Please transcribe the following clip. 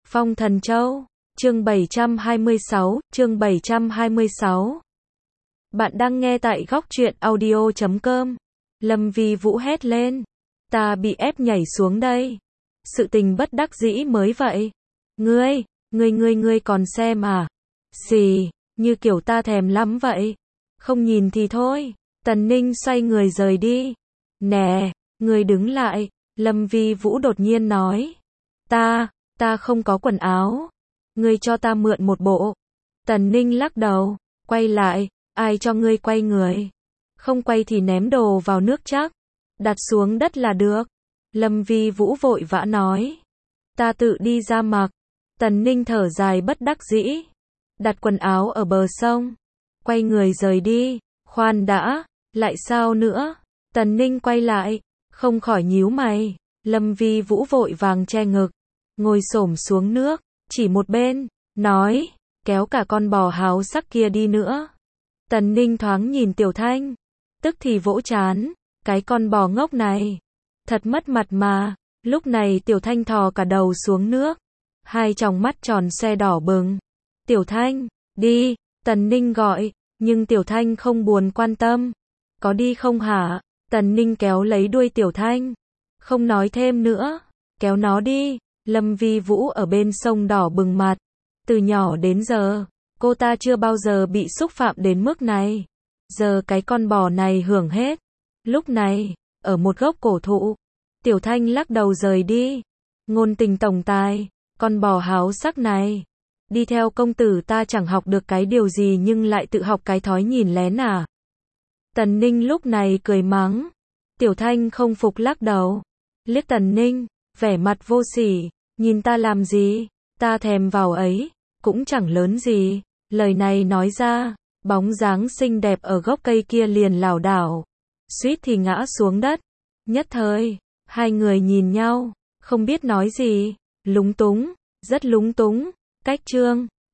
Phong Thần Châu, chương 726. Bạn đang nghe tại góc truyện audio.com. Lâm Vi Vũ hét lên. Ta bị ép nhảy xuống đây. Sự tình bất đắc dĩ mới vậy. Ngươi còn xem à? Xì, như kiểu ta thèm lắm vậy. Không nhìn thì thôi. Tần Ninh xoay người rời đi. Nè, ngươi đứng lại. Lâm Vi Vũ đột nhiên nói. Ta không có quần áo. Ngươi cho ta mượn một bộ. Tần Ninh lắc đầu, quay lại, ai cho ngươi quay người? Không quay thì ném đồ vào nước chắc. Đặt xuống đất là được. Lâm Vi Vũ vội vã nói. Ta tự đi ra mặc. Tần Ninh thở dài bất đắc dĩ. Đặt quần áo ở bờ sông. Quay người rời đi. Khoan đã, lại sao nữa? Tần Ninh quay lại, không khỏi nhíu mày. Lâm Vi Vũ vội vàng che ngực, ngồi xổm xuống nước, chỉ một bên, nói, kéo cả con bò háo sắc kia đi nữa. Tần Ninh thoáng nhìn Tiểu Thanh, tức thì vỗ trán, cái con bò ngốc này, thật mất mặt mà. Lúc này Tiểu Thanh thò cả đầu xuống nước, hai tròng mắt tròn xoe đỏ bừng. Tiểu Thanh, đi, Tần Ninh gọi, nhưng Tiểu Thanh không buồn quan tâm. Có đi không hả? Tần Ninh kéo lấy đuôi Tiểu Thanh, không nói thêm nữa, kéo nó đi. Lâm Vi Vũ ở bên sông đỏ bừng mặt. Từ nhỏ đến giờ, cô ta chưa bao giờ bị xúc phạm đến mức này. Giờ cái con bò này hưởng hết. Lúc này, ở một gốc cổ thụ, Tiểu Thanh lắc đầu rời đi. Ngôn tình tổng tài, con bò háo sắc này. Đi theo công tử ta chẳng học được cái điều gì nhưng lại tự học cái thói nhìn lén à? Tần Ninh lúc này cười mắng. Tiểu Thanh không phục lắc đầu. Liếc Tần Ninh, vẻ mặt vô sỉ. Nhìn ta làm gì? Ta thèm vào ấy, cũng chẳng lớn gì. Lời này nói ra, bóng dáng xinh đẹp ở gốc cây kia liền lảo đảo, suýt thì ngã xuống đất. Nhất thời, hai người nhìn nhau, không biết nói gì, lúng túng, rất lúng túng. Cách chương